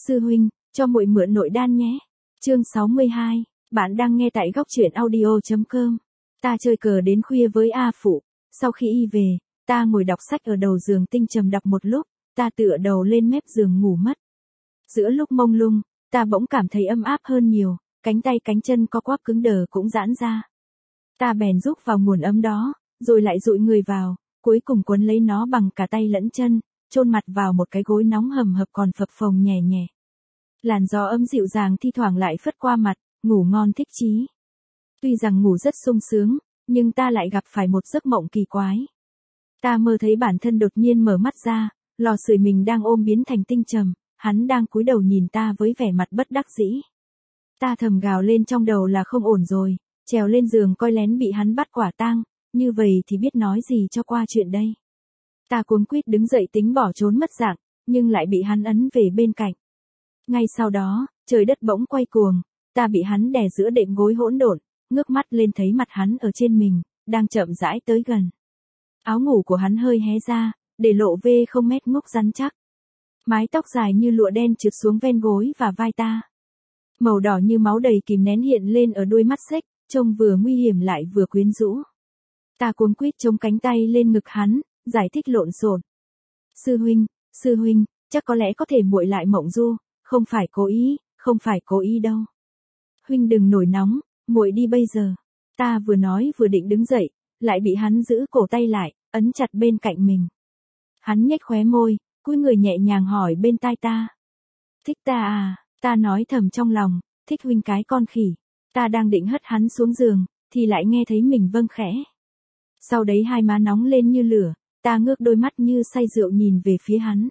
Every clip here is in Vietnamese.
Sư huynh, cho muội mượn nội đan nhé. Chương 62, bạn đang nghe tại góc truyện audio.com. Ta chơi cờ đến khuya với A Phụ, sau khi y về, ta ngồi đọc sách ở đầu giường tinh trầm đọc một lúc, ta tựa đầu lên mép giường ngủ mất. Giữa lúc mông lung, ta bỗng cảm thấy ấm áp hơn nhiều, cánh tay cánh chân co quắp cứng đờ cũng giãn ra. Ta bèn rúc vào nguồn ấm đó, rồi lại dụi người vào, cuối cùng quấn lấy nó bằng cả tay lẫn chân, chôn mặt vào một cái gối nóng hầm hập còn phập phồng nhẹ nhẹ. Làn gió ấm dịu dàng thi thoảng lại phất qua mặt, ngủ ngon thích chí. Tuy rằng ngủ rất sung sướng, nhưng ta lại gặp phải một giấc mộng kỳ quái. Ta mơ thấy bản thân đột nhiên mở mắt ra, lò sưởi mình đang ôm biến thành tinh trầm, hắn đang cúi đầu nhìn ta với vẻ mặt bất đắc dĩ. Ta thầm gào lên trong đầu là không ổn rồi, trèo lên giường coi lén bị hắn bắt quả tang, như vậy thì biết nói gì cho qua chuyện đây. Ta cuống quýt đứng dậy tính bỏ trốn mất dạng, nhưng lại bị hắn ấn về bên cạnh. Ngay sau đó, trời đất bỗng quay cuồng, ta bị hắn đè giữa đệm gối hỗn độn, ngước mắt lên thấy mặt hắn ở trên mình, đang chậm rãi tới gần. Áo ngủ của hắn hơi hé ra, để lộ V0 mét ngúc rắn chắc. Mái tóc dài như lụa đen trượt xuống ven gối và vai ta. Màu đỏ như máu đầy kìm nén hiện lên ở đuôi mắt xếch, trông vừa nguy hiểm lại vừa quyến rũ. Ta cuống quýt chống cánh tay lên ngực hắn, giải thích lộn xộn. Sư huynh, chắc có lẽ có thể muội lại mộng du, không phải cố ý đâu. Huynh đừng nổi nóng, muội đi bây giờ. Ta vừa nói vừa định đứng dậy, lại bị hắn giữ cổ tay lại, ấn chặt bên cạnh mình. Hắn nhếch khóe môi, cúi người nhẹ nhàng hỏi bên tai ta. Thích ta à? Ta nói thầm trong lòng, thích huynh cái con khỉ. Ta đang định hất hắn xuống giường, thì lại nghe thấy mình vâng khẽ. Sau đấy hai má nóng lên như lửa, ta ngước đôi mắt như say rượu nhìn về phía hắn.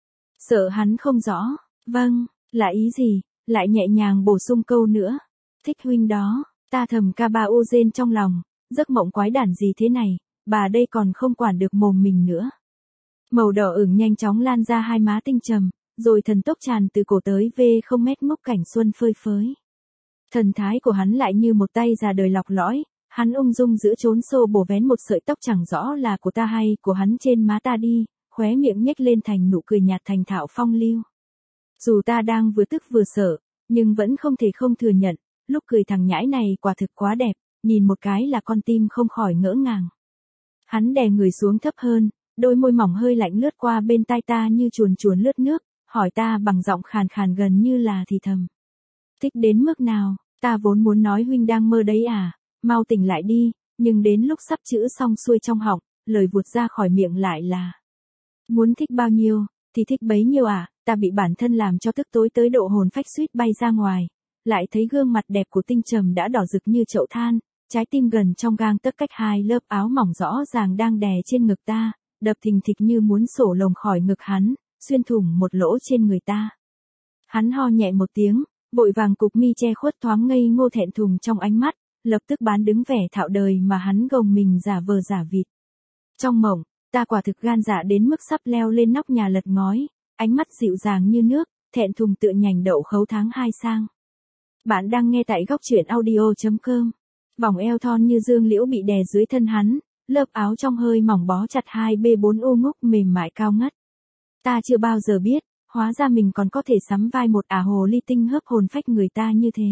Sợ hắn không rõ, vâng, là ý gì, lại nhẹ nhàng bổ sung câu nữa. Thích huynh đó, ta thầm ca ba ô rên trong lòng, giấc mộng quái đản gì thế này, bà đây còn không quản được mồm mình nữa. Màu đỏ ửng nhanh chóng lan ra hai má tinh trầm, rồi thần tốc tràn từ cổ tới V0 mét ngúc cảnh xuân phơi phới. Thần thái của hắn lại như một tay già đời lọc lõi, hắn ung dung giữa chốn xô bổ vén một sợi tóc chẳng rõ là của ta hay của hắn trên má ta đi, khóe miệng nhếch lên thành nụ cười nhạt thành thạo phong lưu. Dù ta đang vừa tức vừa sợ, nhưng vẫn không thể không thừa nhận, lúc cười thằng nhãi này quả thực quá đẹp, nhìn một cái là con tim không khỏi ngỡ ngàng. Hắn đè người xuống thấp hơn, đôi môi mỏng hơi lạnh lướt qua bên tai ta như chuồn chuồn lướt nước, hỏi ta bằng giọng khàn khàn gần như là thì thầm. Thích đến mức nào, ta vốn muốn nói huynh đang mơ đấy à, mau tỉnh lại đi, nhưng đến lúc sắp chữ xong xuôi trong họng, lời vụt ra khỏi miệng lại là. Muốn thích bao nhiêu, thì thích bấy nhiêu à, ta bị bản thân làm cho tức tối tới độ hồn phách suýt bay ra ngoài, lại thấy gương mặt đẹp của tinh trầm đã đỏ rực như chậu than, trái tim gần trong gang tấc cách hai lớp áo mỏng rõ ràng đang đè trên ngực ta, đập thình thịch như muốn sổ lồng khỏi ngực hắn, xuyên thủng một lỗ trên người ta. Hắn ho nhẹ một tiếng, vội vàng cụp mi che khuất thoáng ngây ngô thẹn thùng trong ánh mắt, lập tức bán đứng vẻ thạo đời mà hắn gồng mình giả vờ giả vịt. Trong mộng, ta quả thực gan dạ đến mức sắp leo lên nóc nhà lật ngói, ánh mắt dịu dàng như nước, thẹn thùng tựa nhành đậu khấu tháng 2 sang. Bạn đang nghe tại góc truyện audio.com. Vòng eo thon như dương liễu bị đè dưới thân hắn, lớp áo trong hơi mỏng bó chặt hai B4 u ngúc mềm mại cao ngất. Ta chưa bao giờ biết, hóa ra mình còn có thể sắm vai một ả hồ ly tinh hớp hồn phách người ta như thế.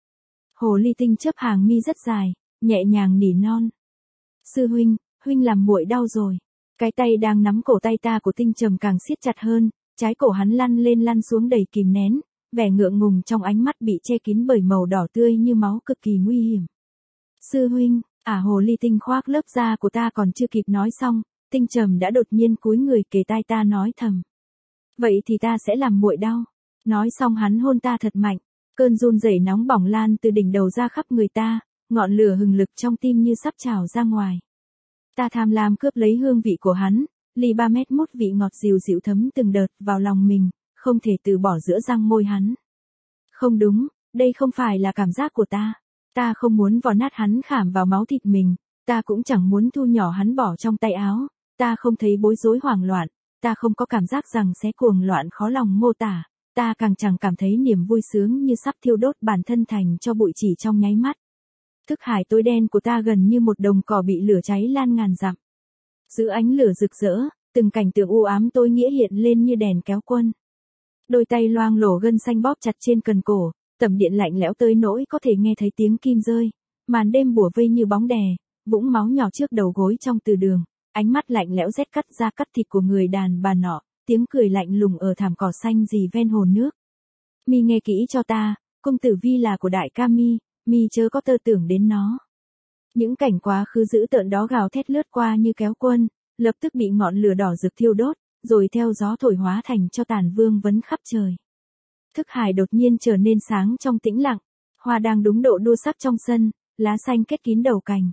Hồ ly tinh chớp hàng mi rất dài, nhẹ nhàng nỉ non. Sư huynh làm muội đau rồi. Cái tay đang nắm cổ tay ta của tinh trầm càng siết chặt hơn, trái cổ hắn lăn lên lăn xuống đầy kìm nén, vẻ ngượng ngùng trong ánh mắt bị che kín bởi màu đỏ tươi như máu cực kỳ nguy hiểm. Sư huynh, ả hồ ly tinh khoác lớp da của ta còn chưa kịp nói xong, tinh trầm đã đột nhiên cúi người kề tai ta nói thầm. Vậy thì ta sẽ làm muội đau. Nói xong hắn hôn ta thật mạnh, cơn run rẩy nóng bỏng lan từ đỉnh đầu ra khắp người ta, ngọn lửa hừng lực trong tim như sắp trào ra ngoài. Ta tham lam cướp lấy hương vị của hắn, ly 3 mét mút vị ngọt dịu dịu thấm từng đợt vào lòng mình, không thể từ bỏ giữa răng môi hắn. Không đúng, đây không phải là cảm giác của ta. Ta không muốn vò nát hắn khảm vào máu thịt mình, ta cũng chẳng muốn thu nhỏ hắn bỏ trong tay áo, ta không thấy bối rối hoảng loạn, ta không có cảm giác rằng sẽ cuồng loạn khó lòng mô tả, ta càng chẳng cảm thấy niềm vui sướng như sắp thiêu đốt bản thân thành cho bụi chỉ trong nháy mắt. Thức hải tối đen của ta gần như một đồng cỏ bị lửa cháy lan ngàn dặm. Giữa ánh lửa rực rỡ, từng cảnh tượng u ám tối nghĩa hiện lên như đèn kéo quân. Đôi tay loang lổ gân xanh bóp chặt trên cần cổ, tầm điện lạnh lẽo tới nỗi có thể nghe thấy tiếng kim rơi. Màn đêm bủa vây như bóng đè, vũng máu nhỏ trước đầu gối trong từ đường, ánh mắt lạnh lẽo rét cắt da cắt thịt của người đàn bà nọ, tiếng cười lạnh lùng ở thảm cỏ xanh rì ven hồ nước. Mi nghe kỹ cho ta, công tử Vi là của đại ca Mi, Mi chớ có tơ tưởng đến nó. Những cảnh quá khứ dữ tợn đó gào thét lướt qua như kéo quân, lập tức bị ngọn lửa đỏ rực thiêu đốt, rồi theo gió thổi hóa thành cho tàn vương vấn khắp trời. Thức hải đột nhiên trở nên sáng trong tĩnh lặng, hoa đang đúng độ đua sắc trong sân, lá xanh kết kín đầu cành.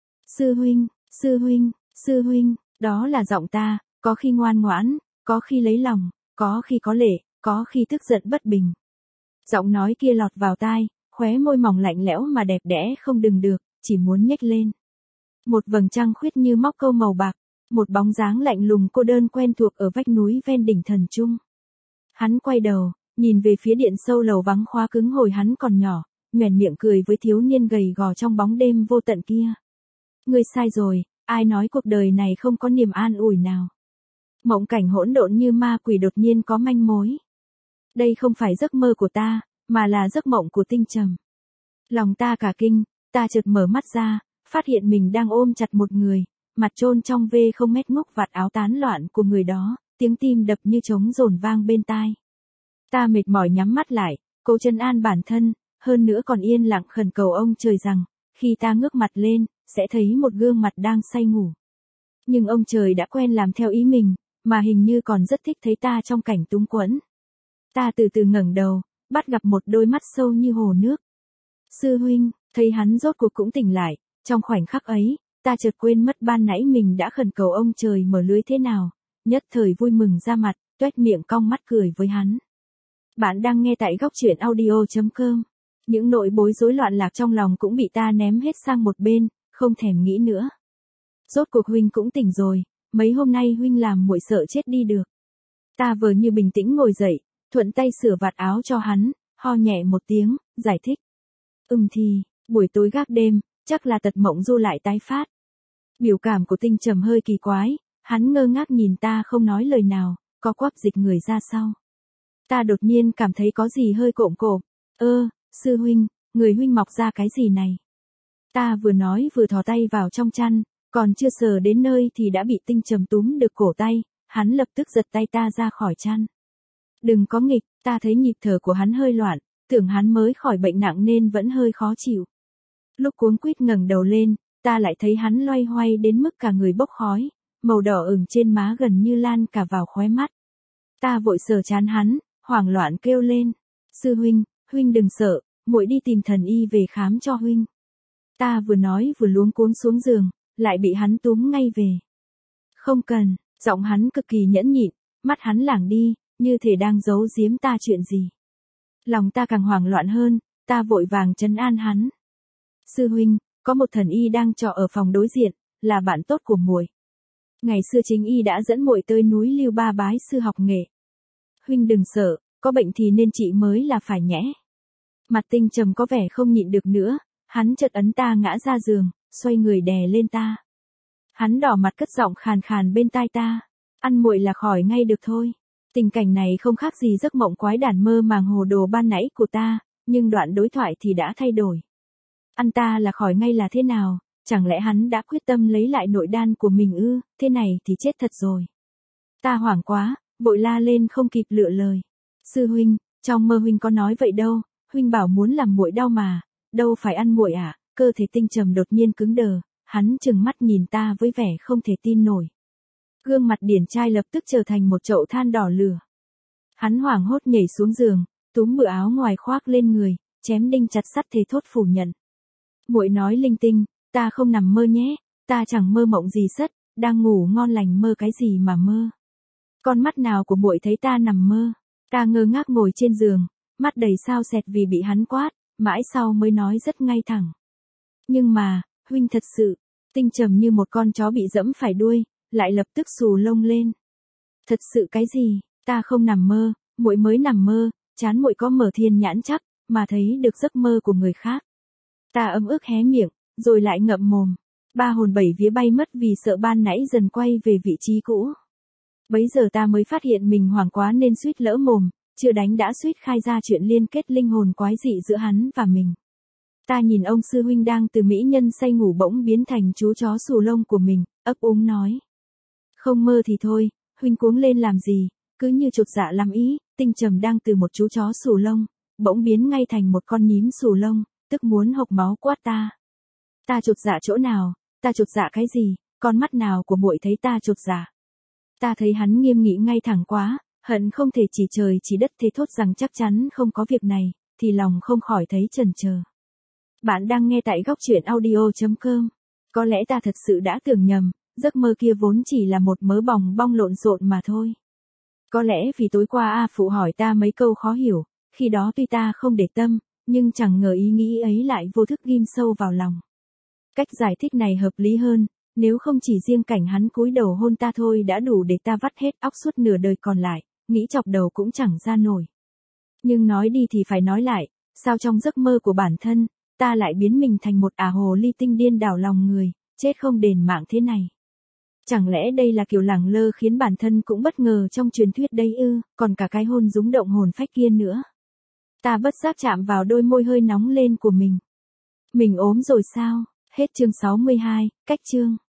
Sư huynh, sư huynh, sư huynh, đó là giọng ta, có khi ngoan ngoãn, có khi lấy lòng, có khi có lệ, có khi tức giận bất bình. Giọng nói kia lọt vào tai, khóe môi mỏng lạnh lẽo mà đẹp đẽ không đừng được, chỉ muốn nhếch lên. Một vầng trăng khuyết như móc câu màu bạc, một bóng dáng lạnh lùng cô đơn quen thuộc ở vách núi ven đỉnh Thần Trung. Hắn quay đầu, nhìn về phía điện sâu lầu vắng khóa cứng hồi hắn còn nhỏ, nhoẻn miệng cười với thiếu niên gầy gò trong bóng đêm vô tận kia. Ngươi sai rồi, ai nói cuộc đời này không có niềm an ủi nào. Mộng cảnh hỗn độn như ma quỷ đột nhiên có manh mối. Đây không phải giấc mơ của ta, mà là giấc mộng của Tinh Trầm. Lòng ta cả kinh, ta chợt mở mắt ra, phát hiện mình đang ôm chặt một người, mặt chôn trong vê không mét ngúc vạt áo tán loạn của người đó, tiếng tim đập như trống dồn vang bên tai. Ta mệt mỏi nhắm mắt lại, cố trấn an bản thân, hơn nữa còn yên lặng khẩn cầu ông trời rằng, khi ta ngước mặt lên, sẽ thấy một gương mặt đang say ngủ. Nhưng ông trời đã quen làm theo ý mình, mà hình như còn rất thích thấy ta trong cảnh túng quẫn. Ta từ từ ngẩng đầu, bắt gặp một đôi mắt sâu như hồ nước. Sư huynh, thấy hắn rốt cuộc cũng tỉnh lại, trong khoảnh khắc ấy, ta chợt quên mất ban nãy mình đã khẩn cầu ông trời mở lưới thế nào, nhất thời vui mừng ra mặt, toét miệng cong mắt cười với hắn. Bạn đang nghe tại góc truyện audio.com. Những nỗi bối rối loạn lạc trong lòng cũng bị ta ném hết sang một bên, không thèm nghĩ nữa. Rốt cuộc huynh cũng tỉnh rồi, mấy hôm nay huynh làm muội sợ chết đi được. Ta vờ như bình tĩnh ngồi dậy, thuận tay sửa vạt áo cho hắn, ho nhẹ một tiếng, giải thích. Thì, buổi tối gác đêm, chắc là tật mộng du lại tái phát. Biểu cảm của Tinh Trầm hơi kỳ quái, hắn ngơ ngác nhìn ta không nói lời nào, có quắp dịch người ra sau. Ta đột nhiên cảm thấy có gì hơi cộm cộm. Sư huynh, người huynh mọc ra cái gì này? Ta vừa nói vừa thò tay vào trong chăn, còn chưa sờ đến nơi thì đã bị Tinh Trầm túm được cổ tay, hắn lập tức giật tay ta ra khỏi chăn. Đừng có nghịch, ta thấy nhịp thở của hắn hơi loạn, tưởng hắn mới khỏi bệnh nặng nên vẫn hơi khó chịu. Lúc cuống quýt ngẩng đầu lên, ta lại thấy hắn loay hoay đến mức cả người bốc khói, màu đỏ ửng trên má gần như lan cả vào khóe mắt. Ta vội sờ trán hắn, hoảng loạn kêu lên. Sư huynh, huynh đừng sợ, muội đi tìm thần y về khám cho huynh. Ta vừa nói vừa luống cuống xuống giường, lại bị hắn túm ngay về. Không cần, giọng hắn cực kỳ nhẫn nhịn, mắt hắn lảng đi, như thể đang giấu giếm ta chuyện gì. Lòng ta càng hoảng loạn hơn, ta vội vàng trấn an hắn. Sư huynh, có một thần y đang trọ ở phòng đối diện, là bạn tốt của muội. Ngày xưa chính y đã dẫn muội tới núi Lưu Ba bái sư học nghệ. Huynh đừng sợ, có bệnh thì nên trị mới là phải nhẽ. Mặt Tinh Trầm có vẻ không nhịn được nữa, hắn chợt ấn ta ngã ra giường, xoay người đè lên ta. Hắn đỏ mặt cất giọng khàn khàn bên tai ta, ăn muội là khỏi ngay được thôi. Tình cảnh này không khác gì giấc mộng quái đản mơ màng hồ đồ ban nãy của ta, nhưng đoạn đối thoại thì đã thay đổi. Ăn ta là khỏi ngay là thế nào, chẳng lẽ hắn đã quyết tâm lấy lại nội đan của mình ư, thế này thì chết thật rồi. Ta hoảng quá, vội la lên không kịp lựa lời. Sư huynh, trong mơ huynh có nói vậy đâu, huynh bảo muốn làm muội đau mà, đâu phải ăn muội à, cơ thể Tinh Trầm đột nhiên cứng đờ, hắn trừng mắt nhìn ta với vẻ không thể tin nổi. Gương mặt điển trai lập tức trở thành một chậu than đỏ lửa. Hắn hoảng hốt nhảy xuống giường, túm bựa áo ngoài khoác lên người, chém đinh chặt sắt thề thốt phủ nhận. Muội nói linh tinh, ta không nằm mơ nhé, ta chẳng mơ mộng gì sất, đang ngủ ngon lành mơ cái gì mà mơ. Con mắt nào của muội thấy ta nằm mơ? Ta ngơ ngác ngồi trên giường, mắt đầy sao sẹt vì bị hắn quát, mãi sau mới nói rất ngay thẳng. Nhưng mà, huynh thật sự, Tinh Trầm như một con chó bị dẫm phải đuôi, lại lập tức xù lông lên. Thật sự cái gì, ta không nằm mơ, muội mới nằm mơ, chán muội có mở thiên nhãn chắc, mà thấy được giấc mơ của người khác. Ta ấm ức hé miệng, rồi lại ngậm mồm. Ba hồn bảy vía bay mất vì sợ ban nãy dần quay về vị trí cũ. Bấy giờ ta mới phát hiện mình hoảng quá nên suýt lỡ mồm, chưa đánh đã suýt khai ra chuyện liên kết linh hồn quái dị giữa hắn và mình. Ta nhìn ông sư huynh đang từ mỹ nhân say ngủ bỗng biến thành chú chó xù lông của mình, ấp úng nói. Không mơ thì thôi, huynh cuống lên làm gì, cứ như chột dạ làm ý, Tinh Trầm đang từ một chú chó xù lông, bỗng biến ngay thành một con nhím xù lông, tức muốn hộc máu quát ta. Ta chột dạ chỗ nào, ta chột dạ cái gì, con mắt nào của muội thấy ta chột dạ. Ta thấy hắn nghiêm nghị ngay thẳng quá, hận không thể chỉ trời chỉ đất thế thốt rằng chắc chắn không có việc này, thì lòng không khỏi thấy chần chờ. Bạn đang nghe tại góc truyện audio.com. Có lẽ ta thật sự đã tưởng nhầm, giấc mơ kia vốn chỉ là một mớ bòng bong lộn xộn mà thôi. Có lẽ vì tối qua A Phụ hỏi ta mấy câu khó hiểu, khi đó tuy ta không để tâm, nhưng chẳng ngờ ý nghĩ ấy lại vô thức ghim sâu vào lòng. Cách giải thích này hợp lý hơn, nếu không chỉ riêng cảnh hắn cúi đầu hôn ta thôi đã đủ để ta vắt hết óc suốt nửa đời còn lại, nghĩ chọc đầu cũng chẳng ra nổi. Nhưng nói đi thì phải nói lại, sao trong giấc mơ của bản thân, ta lại biến mình thành một hồ ly tinh điên đảo lòng người, chết không đền mạng thế này. Chẳng lẽ đây là kiểu lẳng lơ khiến bản thân cũng bất ngờ trong truyền thuyết đấy ư, còn cả cái hôn rúng động hồn phách kia nữa. Ta bất giác chạm vào đôi môi hơi nóng lên của mình. Mình ốm rồi sao? Hết chương 62, cách chương.